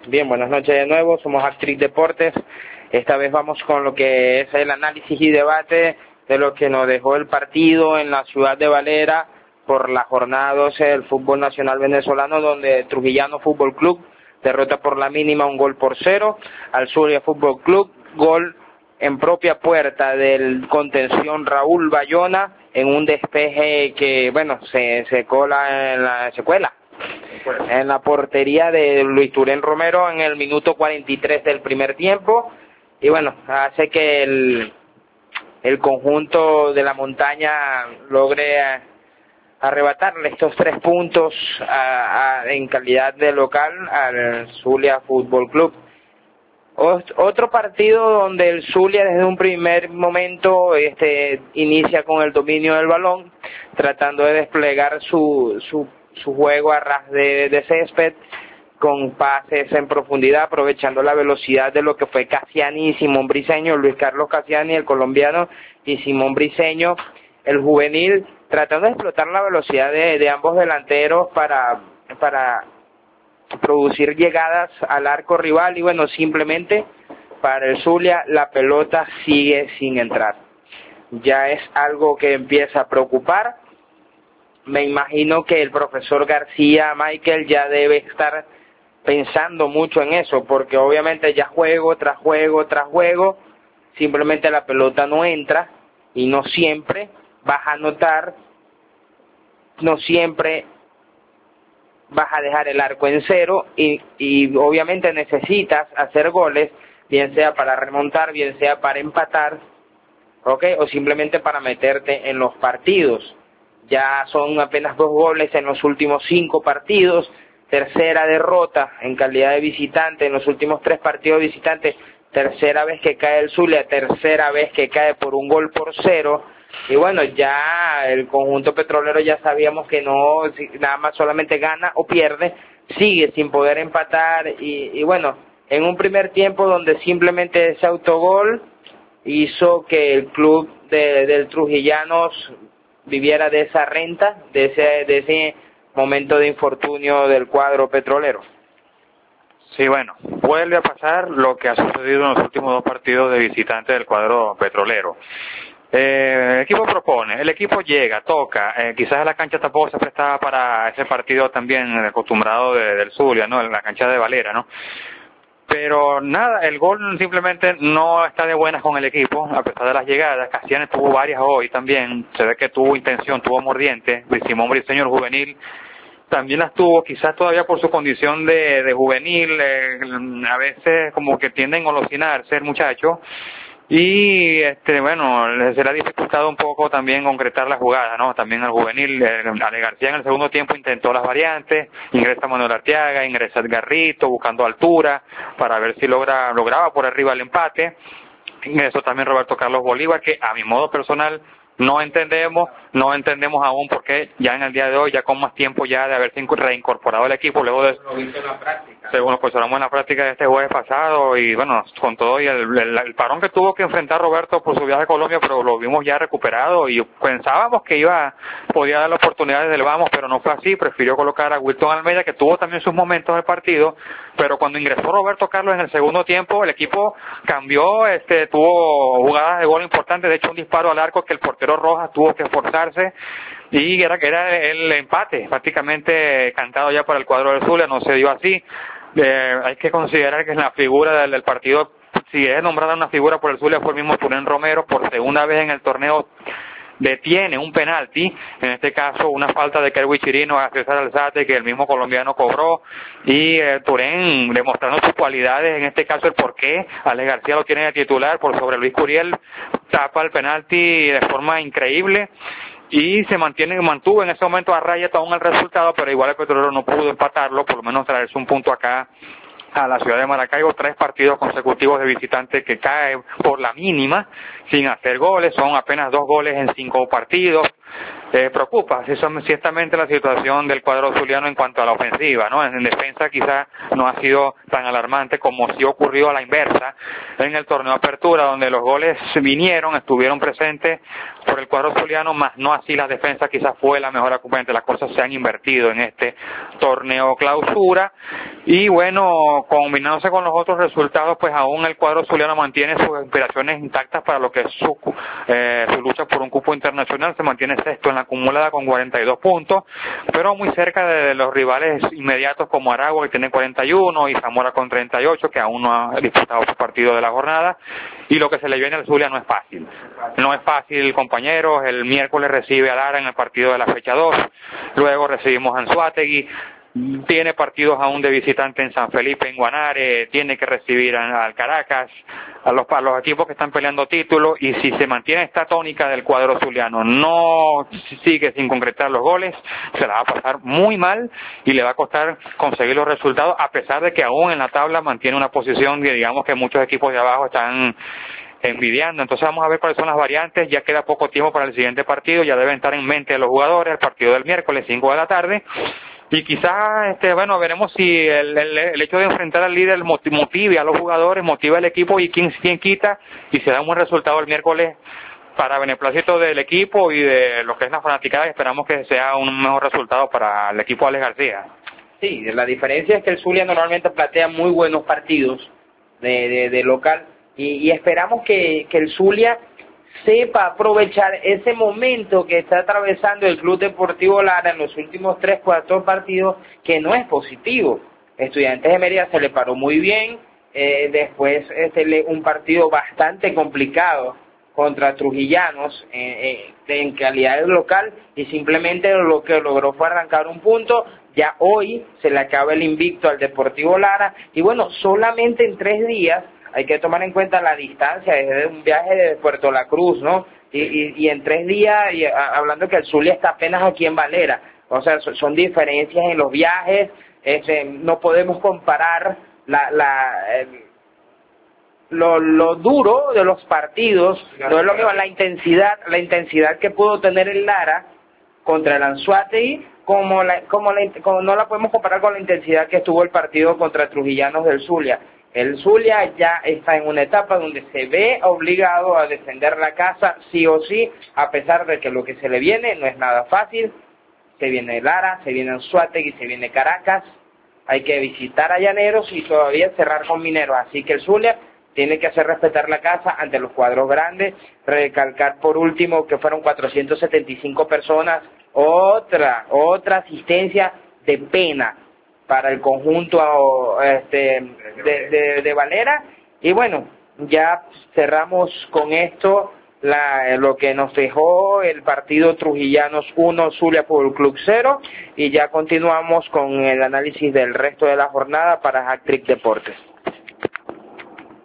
Bien, buenas noches de nuevo, somos Actriz Deportes. Esta vez vamos con lo que es el análisis y debate de lo que nos dejó el partido en la ciudad de Valera por la jornada 12 del fútbol nacional venezolano, donde Trujillano Fútbol Club derrota por la mínima 1-0 al Zulia Fútbol Club, gol en propia puerta del contención Raúl Bayona en un despeje que, bueno, se cuela en la portería de Luis Turén Romero en el minuto 43 del primer tiempo, y bueno, hace que el conjunto de la montaña logre arrebatarle estos 3 puntos en calidad de local al Zulia Fútbol Club. Otro partido donde el Zulia desde un primer momento inicia con el dominio del balón, tratando de desplegar su juego a ras de césped, con pases en profundidad, aprovechando la velocidad de lo que fue Cassiani y Simón Briceño, Luis Carlos Cassiani, el colombiano, y Simón Briceño, el juvenil, tratando de explotar la velocidad de ambos delanteros para producir llegadas al arco rival, y bueno, simplemente para el Zulia la pelota sigue sin entrar. Ya es algo que empieza a preocupar. Me imagino que el profesor García Michael ya debe estar pensando mucho en eso, porque obviamente ya juego tras juego tras juego, simplemente la pelota no entra, y no siempre vas a anotar, no siempre vas a dejar el arco en cero, y obviamente necesitas hacer goles, bien sea para remontar, bien sea para empatar, o simplemente para meterte en los partidos. Ya son apenas 2 goles en los últimos 5 partidos, tercera derrota en calidad de visitante en los últimos 3 partidos visitantes, tercera vez que cae el Zulia, tercera vez que cae por 1-0, y bueno, ya el conjunto petrolero ya sabíamos que no, nada más solamente gana o pierde, sigue sin poder empatar, y bueno, en un primer tiempo donde simplemente ese autogol hizo que el club del Trujillanos viviera de esa renta, de ese momento de infortunio del cuadro petrolero. Sí, bueno, vuelve a pasar lo que ha sucedido en los últimos 2 partidos de visitante del cuadro petrolero. El equipo propone, el equipo llega, toca, quizás la cancha tampoco se prestaba para ese partido también acostumbrado del Zulia, ¿no? En la cancha de Valera, ¿no? Pero nada, el gol simplemente no está de buenas con el equipo, a pesar de las llegadas. Cassiani tuvo varias hoy también, se ve que tuvo intención, tuvo mordiente. Simón Briceño, el juvenil, también las tuvo, quizás todavía por su condición de juvenil, a veces como que tienden a engolosinarse el muchacho, y bueno, se le ha dificultado un poco también concretar la jugada, ¿no? También al juvenil. Ale García en el segundo tiempo intentó las variantes, ingresa Manuel Arteaga, ingresa Edgarrito buscando altura para ver si lograba por arriba el empate. Ingresó también Roberto Carlos Bolívar, que a mi modo personal no entendemos aún por qué ya en el día de hoy, ya con más tiempo ya de haberse reincorporado el equipo, luego de según lo que observamos en la práctica de este jueves pasado, y bueno, con todo y el parón que tuvo que enfrentar Roberto por su viaje a Colombia, pero lo vimos ya recuperado, y pensábamos que podía dar la oportunidad desde el vamos, pero no fue así. Prefirió colocar a Wilton Almeida, que tuvo también sus momentos del partido, pero cuando ingresó Roberto Carlos en el segundo tiempo, el equipo cambió, tuvo jugadas de gol importantes, de hecho un disparo al arco que el portero Rojas tuvo que esforzarse, y era el empate prácticamente cantado ya para el cuadro del Zulia. No se dio así. Hay que considerar que la figura del partido, si es nombrada una figura por el Zulia, fue el mismo Turén Romero. Por segunda vez en el torneo detiene un penalti, en este caso una falta de Kerwin Chirino a César Alzate, que el mismo colombiano cobró, y Turén demostrando sus cualidades, en este caso el porqué Ale García lo tiene de titular por sobre Luis Curiel, tapa el penalti de forma increíble, y mantuvo en ese momento a raya aún el resultado, pero igual el Petrolero no pudo empatarlo, por lo menos traerse un punto acá a la ciudad de Maracaibo. 3 partidos consecutivos de visitante que cae por la mínima sin hacer goles, son apenas 2 goles en 5 partidos, preocupa ciertamente la situación del cuadro zuliano en cuanto a la ofensiva, ¿no? En defensa quizás no ha sido tan alarmante como sí ocurrió a la inversa en el torneo Apertura, donde los goles estuvieron presentes por el cuadro zuliano, más no así la defensa quizás fue la mejor acompañante. Las cosas se han invertido en este torneo Clausura y bueno, combinándose con los otros resultados, pues aún el cuadro zuliano mantiene sus aspiraciones intactas para lo que es su lucha por un cupo internacional. Se mantiene sexto en la acumulada con 42 puntos, pero muy cerca de los rivales inmediatos como Aragua, que tiene 41, y Zamora con 38, que aún no ha disputado su partido de la jornada, y lo que se le viene al Zulia no es fácil. No es fácil, compañeros. El miércoles recibe a Lara en el partido de la fecha 2, luego recibimos a Anzoátegui, tiene partidos aún de visitante en San Felipe, en Guanare, tiene que recibir al Caracas, a los equipos que están peleando títulos, y si se mantiene esta tónica del cuadro zuliano, no sigue sin concretar los goles, se la va a pasar muy mal y le va a costar conseguir los resultados, a pesar de que aún en la tabla mantiene una posición que digamos que muchos equipos de abajo están envidiando. Entonces vamos a ver cuáles son las variantes. Ya queda poco tiempo para el siguiente partido, ya deben estar en mente los jugadores, el partido del miércoles 5 de la tarde, y quizás bueno, veremos si el hecho de enfrentar al líder motive a los jugadores, motive al equipo, y quién quita y se da un buen resultado el miércoles para beneplácito del equipo y de lo que es la fanaticada. Esperamos que sea un mejor resultado para el equipo de Alex García. Sí, la diferencia es que el Zulia normalmente plantea muy buenos partidos de local, y esperamos que el Zulia sepa aprovechar ese momento que está atravesando el Club Deportivo Lara en los últimos 3-4 partidos, que no es positivo. Estudiantes de Mérida se le paró muy bien, después un partido bastante complicado contra Trujillanos en calidad de local, y simplemente lo que logró fue arrancar un punto. Ya hoy se le acaba el invicto al Deportivo Lara, y bueno, solamente en 3 días. Hay que tomar en cuenta la distancia, desde un viaje de Puerto La Cruz, ¿no? Y en 3 días, hablando que el Zulia está apenas aquí en Valera. O sea, son diferencias en los viajes. No podemos comparar lo duro de los partidos. No es lo mismo la intensidad que pudo tener el Lara contra el Anzoátegui, como no la podemos comparar con la intensidad que estuvo el partido contra Trujillanos del Zulia. El Zulia ya está en una etapa donde se ve obligado a defender la casa sí o sí, a pesar de que lo que se le viene no es nada fácil. Se viene Lara, se viene Anzoátegui, se viene Caracas, hay que visitar a Llaneros y todavía cerrar con Mineros. Así que el Zulia tiene que hacer respetar la casa ante los cuadros grandes. Recalcar por último que fueron 475 personas, otra asistencia de pena para el conjunto de Valera. Y bueno, ya cerramos con esto lo que nos dejó el partido Trujillanos 1, Zulia Fútbol Club 0, y ya continuamos con el análisis del resto de la jornada para Hat Trick Deportes.